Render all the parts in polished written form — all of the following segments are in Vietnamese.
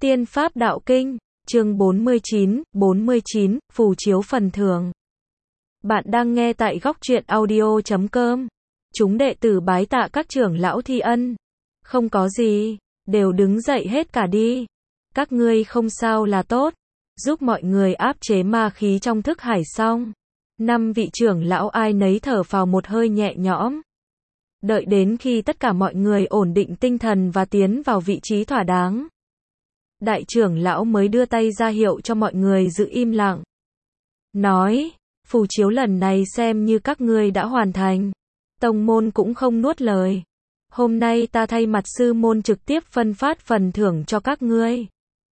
Tiên Pháp Đạo Kinh, chương 49, Phù chiếu phần thưởng. Bạn đang nghe tại góc truyện audio.com. Chúng đệ tử bái tạ các trưởng lão thi ân. Không có gì, đều đứng dậy hết cả đi. Các ngươi không sao là tốt. Giúp mọi người áp chế ma khí trong thức hải xong. 5 vị trưởng lão ai nấy thở phào một hơi nhẹ nhõm. Đợi đến khi tất cả mọi người ổn định tinh thần và tiến vào vị trí thỏa đáng, đại trưởng lão mới đưa tay ra hiệu cho mọi người giữ im lặng. Nói, phù chiếu lần này xem như các ngươi đã hoàn thành. Tông môn cũng không nuốt lời. Hôm nay ta thay mặt sư môn trực tiếp phân phát phần thưởng cho các ngươi.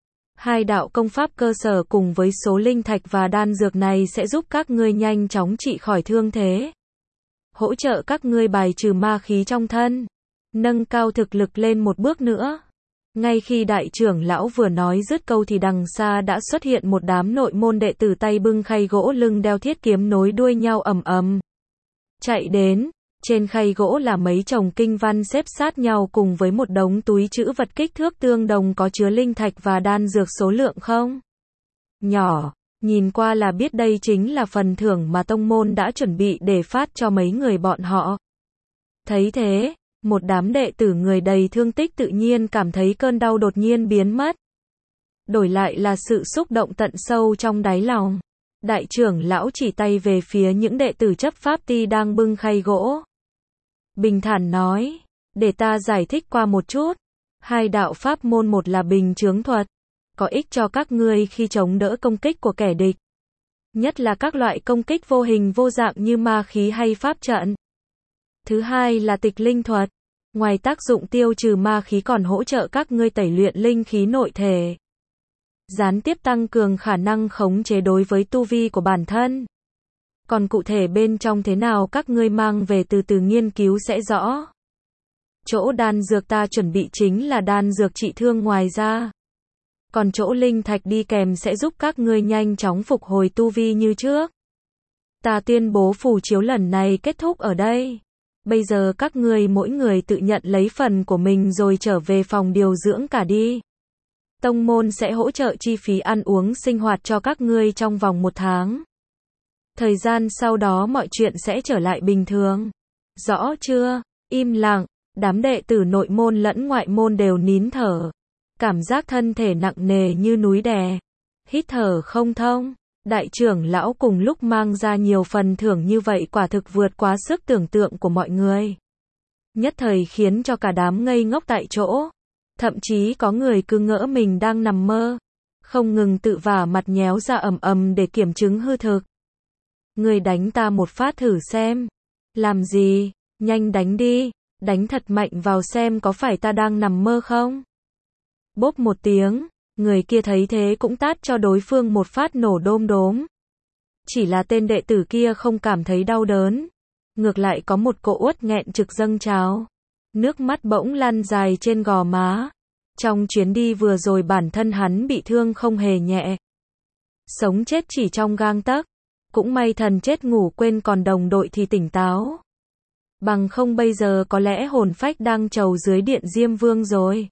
2 đạo công pháp cơ sở cùng với số linh thạch và đan dược này sẽ giúp các ngươi nhanh chóng trị khỏi thương thế. Hỗ trợ các ngươi bài trừ ma khí trong thân. Nâng cao thực lực lên một bước nữa. Ngay khi đại trưởng lão vừa nói dứt câu thì đằng xa đã xuất hiện một đám nội môn đệ tử tay bưng khay gỗ lưng đeo thiết kiếm nối đuôi nhau ầm ầm chạy đến. Trên khay gỗ là mấy chồng kinh văn xếp sát nhau cùng với một đống túi trữ vật kích thước tương đồng có chứa linh thạch và đan dược số lượng không nhỏ. Nhìn qua là biết đây chính là phần thưởng mà tông môn đã chuẩn bị để phát cho mấy người bọn họ. Thấy thế, một đám đệ tử người đầy thương tích tự nhiên cảm thấy cơn đau đột nhiên biến mất. Đổi lại là sự xúc động tận sâu trong đáy lòng. Đại trưởng lão chỉ tay về phía những đệ tử chấp pháp ti đang bưng khay gỗ. Bình thản nói, để ta giải thích qua một chút. 2 đạo pháp môn, một là bình chướng thuật, có ích cho các ngươi khi chống đỡ công kích của kẻ địch. Nhất là các loại công kích vô hình vô dạng như ma khí hay pháp trận. Thứ hai là tịch linh thuật. Ngoài tác dụng tiêu trừ ma khí còn hỗ trợ các ngươi tẩy luyện linh khí nội thể. Gián tiếp tăng cường khả năng khống chế đối với tu vi của bản thân. Còn cụ thể bên trong thế nào các ngươi mang về từ từ nghiên cứu sẽ rõ. Chỗ đan dược ta chuẩn bị chính là đan dược trị thương ngoài ra. Còn chỗ linh thạch đi kèm sẽ giúp các ngươi nhanh chóng phục hồi tu vi như trước. Ta tuyên bố phù chiếu lần này kết thúc ở đây. Bây giờ các ngươi mỗi người tự nhận lấy phần của mình rồi trở về phòng điều dưỡng cả đi. Tông môn sẽ hỗ trợ chi phí ăn uống sinh hoạt cho các ngươi trong vòng 1 tháng. Thời gian sau đó mọi chuyện sẽ trở lại bình thường. Rõ chưa? Im lặng, đám đệ tử nội môn lẫn ngoại môn đều nín thở. Cảm giác thân thể nặng nề như núi đè. Hít thở không thông. Đại trưởng lão cùng lúc mang ra nhiều phần thưởng như vậy quả thực vượt quá sức tưởng tượng của mọi người. Nhất thời khiến cho cả đám ngây ngốc tại chỗ. Thậm chí có người cứ ngỡ mình đang nằm mơ. Không ngừng tự vả mặt nhéo ra ầm ầm để kiểm chứng hư thực. Người đánh ta một phát thử xem. Làm gì? Nhanh đánh đi. Đánh thật mạnh vào xem có phải ta đang nằm mơ không? Bốp một tiếng. Người kia thấy thế cũng tát cho đối phương một phát nổ đôm đốm. Chỉ là tên đệ tử kia không cảm thấy đau đớn. Ngược lại có một cỗ uất nghẹn trực dâng trào. Nước mắt bỗng lăn dài trên gò má. Trong chuyến đi vừa rồi bản thân hắn bị thương không hề nhẹ. Sống chết chỉ trong gang tấc. Cũng may thần chết ngủ quên còn đồng đội thì tỉnh táo. Bằng không bây giờ có lẽ hồn phách đang trầu dưới điện Diêm Vương rồi.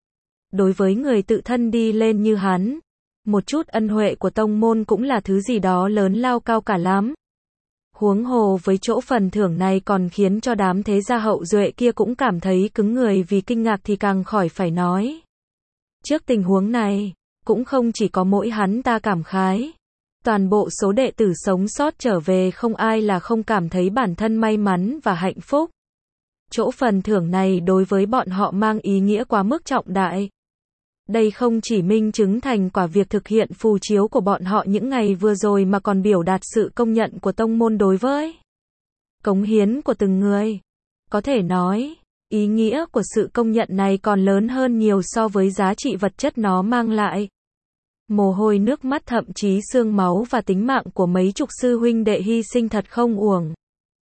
Đối với người tự thân đi lên như hắn, một chút ân huệ của tông môn cũng là thứ gì đó lớn lao cao cả lắm. Huống hồ với chỗ phần thưởng này còn khiến cho đám thế gia hậu duệ kia cũng cảm thấy cứng người vì kinh ngạc thì càng khỏi phải nói. Trước tình huống này, cũng không chỉ có mỗi hắn ta cảm khái. Toàn bộ số đệ tử sống sót trở về không ai là không cảm thấy bản thân may mắn và hạnh phúc. Chỗ phần thưởng này đối với bọn họ mang ý nghĩa quá mức trọng đại. Đây không chỉ minh chứng thành quả việc thực hiện phù chiếu của bọn họ những ngày vừa rồi mà còn biểu đạt sự công nhận của tông môn đối với cống hiến của từng người. Có thể nói, ý nghĩa của sự công nhận này còn lớn hơn nhiều so với giá trị vật chất nó mang lại. Mồ hôi nước mắt thậm chí xương máu và tính mạng của mấy chục sư huynh đệ hy sinh thật không uổng.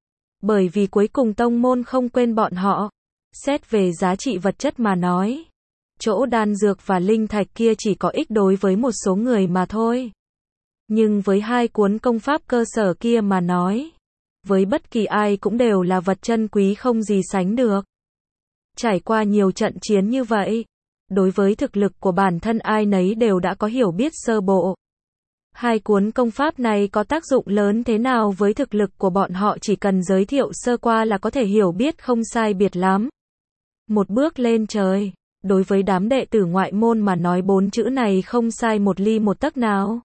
Bởi vì cuối cùng tông môn không quên bọn họ. Xét về giá trị vật chất mà nói, chỗ đan dược và linh thạch kia chỉ có ích đối với một số người mà thôi. Nhưng với 2 cuốn công pháp cơ sở kia mà nói, với bất kỳ ai cũng đều là vật chân quý không gì sánh được. Trải qua nhiều trận chiến như vậy, đối với thực lực của bản thân ai nấy đều đã có hiểu biết sơ bộ. Hai cuốn công pháp này có tác dụng lớn thế nào với thực lực của bọn họ chỉ cần giới thiệu sơ qua là có thể hiểu biết không sai biệt lắm. Một bước lên trời, đối với đám đệ tử ngoại môn mà nói bốn chữ này không sai một ly một tấc nào.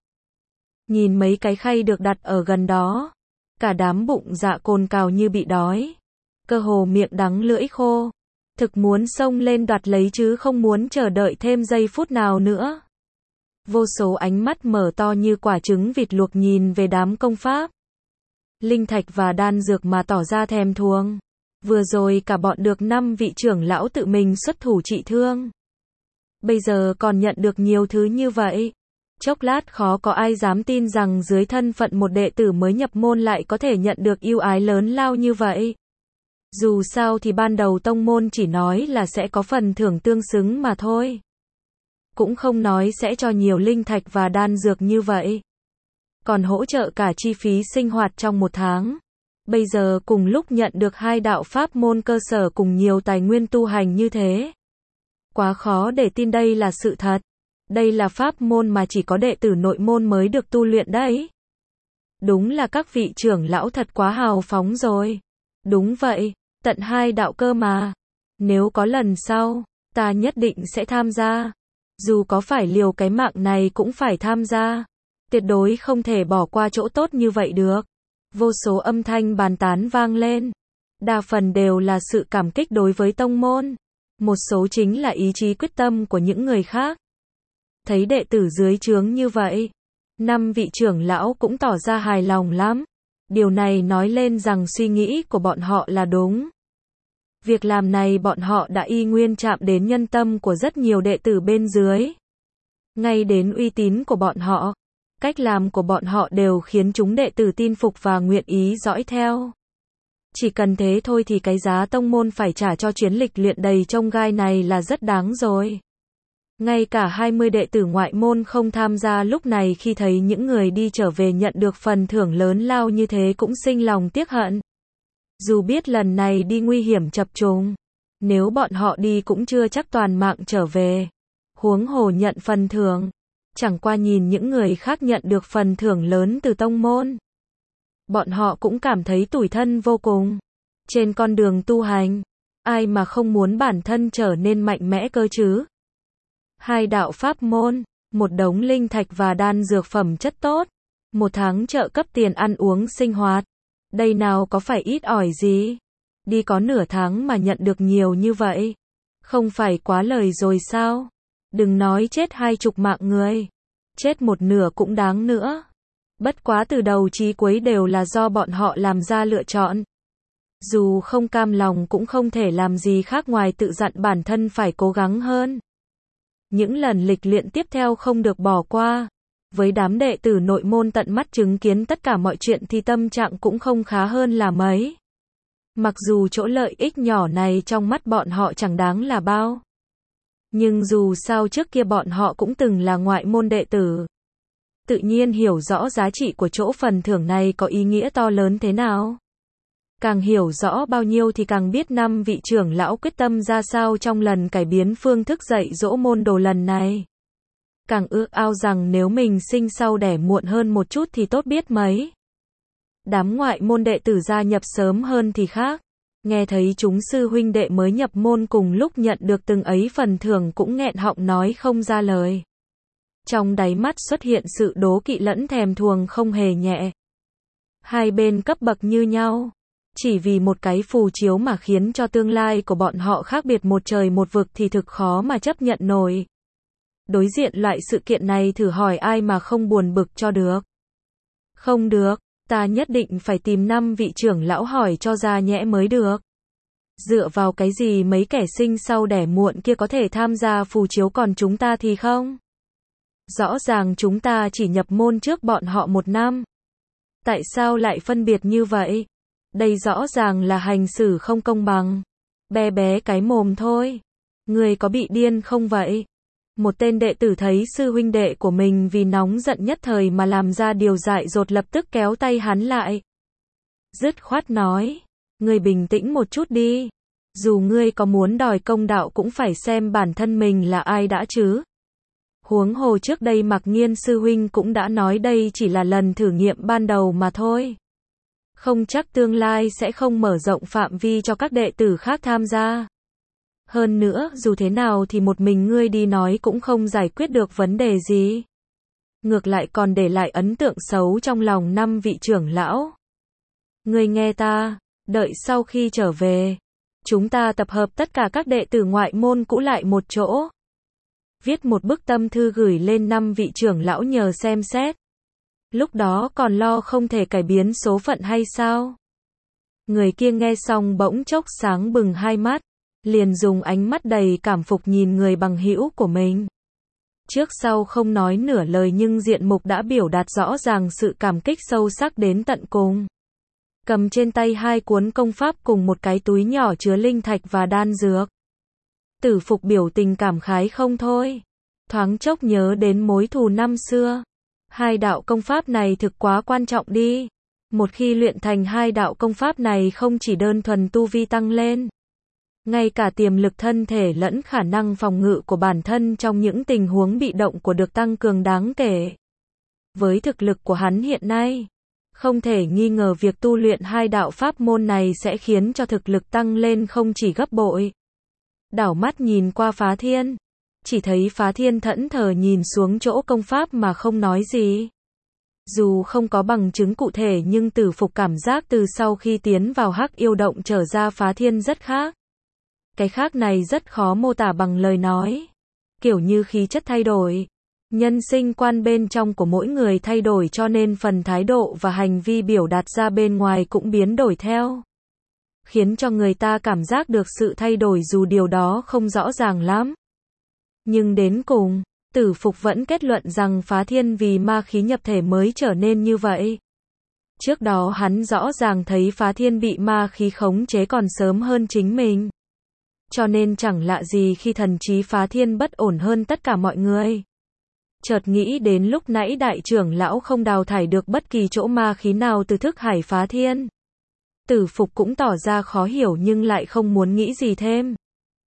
Nhìn mấy cái khay được đặt ở gần đó, cả đám bụng dạ cồn cào như bị đói, cơ hồ miệng đắng lưỡi khô, thực muốn xông lên đoạt lấy chứ không muốn chờ đợi thêm giây phút nào nữa. Vô số ánh mắt mở to như quả trứng vịt luộc nhìn về đám công pháp, linh thạch và đan dược mà tỏ ra thèm thuồng. Vừa rồi cả bọn được 5 vị trưởng lão tự mình xuất thủ trị thương. Bây giờ còn nhận được nhiều thứ như vậy. Chốc lát khó có ai dám tin rằng dưới thân phận một đệ tử mới nhập môn lại có thể nhận được ưu ái lớn lao như vậy. Dù sao thì ban đầu tông môn chỉ nói là sẽ có phần thưởng tương xứng mà thôi. Cũng không nói sẽ cho nhiều linh thạch và đan dược như vậy. Còn hỗ trợ cả chi phí sinh hoạt trong một tháng. Bây giờ cùng lúc nhận được 2 đạo pháp môn cơ sở cùng nhiều tài nguyên tu hành như thế. Quá khó để tin đây là sự thật. Đây là pháp môn mà chỉ có đệ tử nội môn mới được tu luyện đấy. Đúng là các vị trưởng lão thật quá hào phóng rồi. Đúng vậy, tận 2 đạo cơ mà. Nếu có lần sau, ta nhất định sẽ tham gia. Dù có phải liều cái mạng này cũng phải tham gia. Tuyệt đối không thể bỏ qua chỗ tốt như vậy được. Vô số âm thanh bàn tán vang lên. Đa phần đều là sự cảm kích đối với tông môn. Một số chính là ý chí quyết tâm của những người khác. Thấy đệ tử dưới trướng như vậy, 5 vị trưởng lão cũng tỏ ra hài lòng lắm. Điều này nói lên rằng suy nghĩ của bọn họ là đúng. Việc làm này bọn họ đã y nguyên chạm đến nhân tâm của rất nhiều đệ tử bên dưới. Ngay đến uy tín của bọn họ. Cách làm của bọn họ đều khiến chúng đệ tử tin phục và nguyện ý dõi theo. Chỉ cần thế thôi thì cái giá tông môn phải trả cho chuyến lịch luyện đầy chông gai này là rất đáng rồi. Ngay cả 20 đệ tử ngoại môn không tham gia lúc này khi thấy những người đi trở về nhận được phần thưởng lớn lao như thế cũng sinh lòng tiếc hận. Dù biết lần này đi nguy hiểm chập trùng, nếu bọn họ đi cũng chưa chắc toàn mạng trở về. Huống hồ nhận phần thưởng. Chẳng qua nhìn những người khác nhận được phần thưởng lớn từ tông môn. Bọn họ cũng cảm thấy tủi thân vô cùng. Trên con đường tu hành, ai mà không muốn bản thân trở nên mạnh mẽ cơ chứ? 2 đạo pháp môn, một đống linh thạch và đan dược phẩm chất tốt, 1 tháng trợ cấp tiền ăn uống sinh hoạt. Đây nào có phải ít ỏi gì? Đi có nửa tháng mà nhận được nhiều như vậy. Không phải quá lời rồi sao? Đừng nói chết 20 mạng người. Chết một nửa cũng đáng nữa. Bất quá từ đầu chí cuối đều là do bọn họ làm ra lựa chọn. Dù không cam lòng cũng không thể làm gì khác ngoài tự dặn bản thân phải cố gắng hơn. Những lần lịch luyện tiếp theo không được bỏ qua. Với đám đệ tử nội môn tận mắt chứng kiến tất cả mọi chuyện thì tâm trạng cũng không khá hơn là mấy. Mặc dù chỗ lợi ích nhỏ này trong mắt bọn họ chẳng đáng là bao. Nhưng dù sao trước kia bọn họ cũng từng là ngoại môn đệ tử. Tự nhiên hiểu rõ giá trị của chỗ phần thưởng này có ý nghĩa to lớn thế nào. Càng hiểu rõ bao nhiêu thì càng biết 5 vị trưởng lão quyết tâm ra sao trong lần cải biến phương thức dạy dỗ môn đồ lần này. Càng ước ao rằng nếu mình sinh sau đẻ muộn hơn một chút thì tốt biết mấy. Đám ngoại môn đệ tử gia nhập sớm hơn thì khác. Nghe thấy chúng sư huynh đệ mới nhập môn cùng lúc nhận được từng ấy phần thưởng cũng nghẹn họng nói không ra lời. Trong đáy mắt xuất hiện sự đố kỵ lẫn thèm thuồng không hề nhẹ. Hai bên cấp bậc như nhau. Chỉ vì một cái phù chiếu mà khiến cho tương lai của bọn họ khác biệt một trời một vực thì thực khó mà chấp nhận nổi. Đối diện loại sự kiện này thử hỏi ai mà không buồn bực cho được. Không được, ta nhất định phải tìm 5 vị trưởng lão hỏi cho ra nhẽ mới được. Dựa vào cái gì mấy kẻ sinh sau đẻ muộn kia có thể tham gia phù chiếu còn chúng ta thì không? Rõ ràng chúng ta chỉ nhập môn trước bọn họ 1 năm. Tại sao lại phân biệt như vậy? Đây rõ ràng là hành xử không công bằng. Bé bé cái mồm thôi. Người có bị điên không vậy? Một tên đệ tử thấy sư huynh đệ của mình vì nóng giận nhất thời mà làm ra điều dại dột lập tức kéo tay hắn lại. Dứt khoát nói. Người bình tĩnh một chút đi. Dù ngươi có muốn đòi công đạo cũng phải xem bản thân mình là ai đã chứ. Huống hồ trước đây Mạc Nghiên sư huynh cũng đã nói đây chỉ là lần thử nghiệm ban đầu mà thôi. Không chắc tương lai sẽ không mở rộng phạm vi cho các đệ tử khác tham gia. Hơn nữa, dù thế nào thì một mình ngươi đi nói cũng không giải quyết được vấn đề gì. Ngược lại còn để lại ấn tượng xấu trong lòng 5 vị trưởng lão. Ngươi nghe ta, đợi sau khi trở về, chúng ta tập hợp tất cả các đệ tử ngoại môn cũ lại một chỗ. Viết một bức tâm thư gửi lên 5 vị trưởng lão nhờ xem xét. Lúc đó còn lo không thể cải biến số phận hay sao? Người kia nghe xong bỗng chốc sáng bừng hai mắt, liền dùng ánh mắt đầy cảm phục nhìn người bằng hữu của mình. Trước sau không nói nửa lời nhưng diện mục đã biểu đạt rõ ràng sự cảm kích sâu sắc đến tận cùng. Cầm trên tay 2 cuốn công pháp cùng một cái túi nhỏ chứa linh thạch và đan dược. Tử Phục biểu tình cảm khái không thôi. Thoáng chốc nhớ đến mối thù năm xưa. 2 đạo công pháp này thực quá quan trọng đi. Một khi luyện thành 2 đạo công pháp này không chỉ đơn thuần tu vi tăng lên, ngay cả tiềm lực thân thể lẫn khả năng phòng ngự của bản thân trong những tình huống bị động của được tăng cường đáng kể. Với thực lực của hắn hiện nay, không thể nghi ngờ việc tu luyện 2 đạo pháp môn này sẽ khiến cho thực lực tăng lên không chỉ gấp bội. Đảo mắt nhìn qua Phá Thiên, chỉ thấy Phá Thiên thẫn thờ nhìn xuống chỗ công pháp mà không nói gì. Dù không có bằng chứng cụ thể nhưng Tử Phục cảm giác từ sau khi tiến vào Hắc Yêu Động trở ra Phá Thiên rất khác. Cái khác này rất khó mô tả bằng lời nói. Kiểu như khí chất thay đổi, nhân sinh quan bên trong của mỗi người thay đổi cho nên phần thái độ và hành vi biểu đạt ra bên ngoài cũng biến đổi theo. Khiến cho người ta cảm giác được sự thay đổi dù điều đó không rõ ràng lắm. Nhưng đến cùng, Tử Phục vẫn kết luận rằng Phá Thiên vì ma khí nhập thể mới trở nên như vậy. Trước đó hắn rõ ràng thấy Phá Thiên bị ma khí khống chế còn sớm hơn chính mình. Cho nên chẳng lạ gì khi thần trí Phá Thiên bất ổn hơn tất cả mọi người. Chợt nghĩ đến lúc nãy đại trưởng lão không đào thải được bất kỳ chỗ ma khí nào từ thức hải Phá Thiên. Tử Phục cũng tỏ ra khó hiểu nhưng lại không muốn nghĩ gì thêm.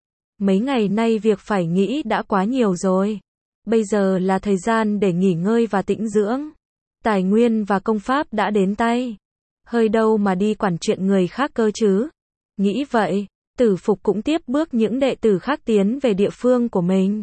Mấy ngày nay việc phải nghĩ đã quá nhiều rồi. Bây giờ là thời gian để nghỉ ngơi và tĩnh dưỡng. Tài nguyên và công pháp đã đến tay. Hơi đâu mà đi quản chuyện người khác cơ chứ. Nghĩ vậy, Tử Phục cũng tiếp bước những đệ tử khác tiến về địa phương của mình.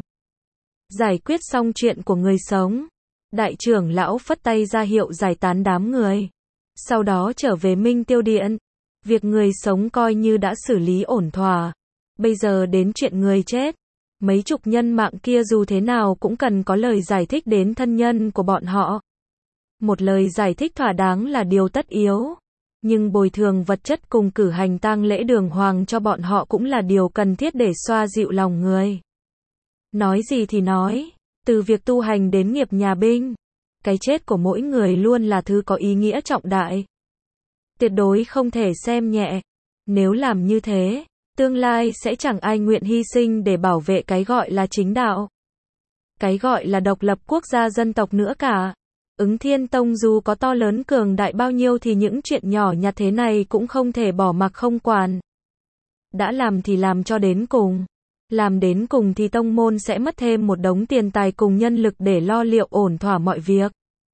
Giải quyết xong chuyện của người sống, đại trưởng lão phất tay ra hiệu giải tán đám người. Sau đó trở về Minh Tiêu Điện. Việc người sống coi như đã xử lý ổn thỏa. Bây giờ đến chuyện người chết. Mấy chục nhân mạng kia dù thế nào cũng cần có lời giải thích đến thân nhân của bọn họ. Một lời giải thích thỏa đáng là điều tất yếu. Nhưng bồi thường vật chất cùng cử hành tang lễ đường hoàng cho bọn họ cũng là điều cần thiết để xoa dịu lòng người. Nói gì thì nói, từ việc tu hành đến nghiệp nhà binh, cái chết của mỗi người luôn là thứ có ý nghĩa trọng đại. Tuyệt đối không thể xem nhẹ. Nếu làm như thế, tương lai sẽ chẳng ai nguyện hy sinh để bảo vệ cái gọi là chính đạo. Cái gọi là độc lập quốc gia dân tộc nữa cả. Ứng Thiên Tông dù có to lớn cường đại bao nhiêu thì những chuyện nhỏ nhặt thế này cũng không thể bỏ mặc không quản. Đã làm thì làm cho đến cùng. Làm đến cùng thì tông môn sẽ mất thêm một đống tiền tài cùng nhân lực để lo liệu ổn thỏa mọi việc.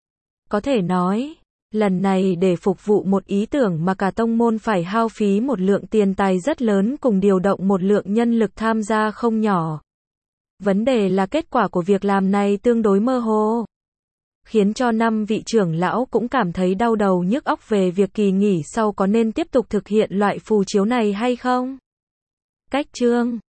Có thể nói, lần này để phục vụ một ý tưởng mà cả tông môn phải hao phí một lượng tiền tài rất lớn cùng điều động một lượng nhân lực tham gia không nhỏ. Vấn đề là kết quả của việc làm này tương đối mơ hồ. Khiến cho 5 vị trưởng lão cũng cảm thấy đau đầu nhức óc về việc kỳ nghỉ sau có nên tiếp tục thực hiện loại phù chiếu này hay không. Cách chương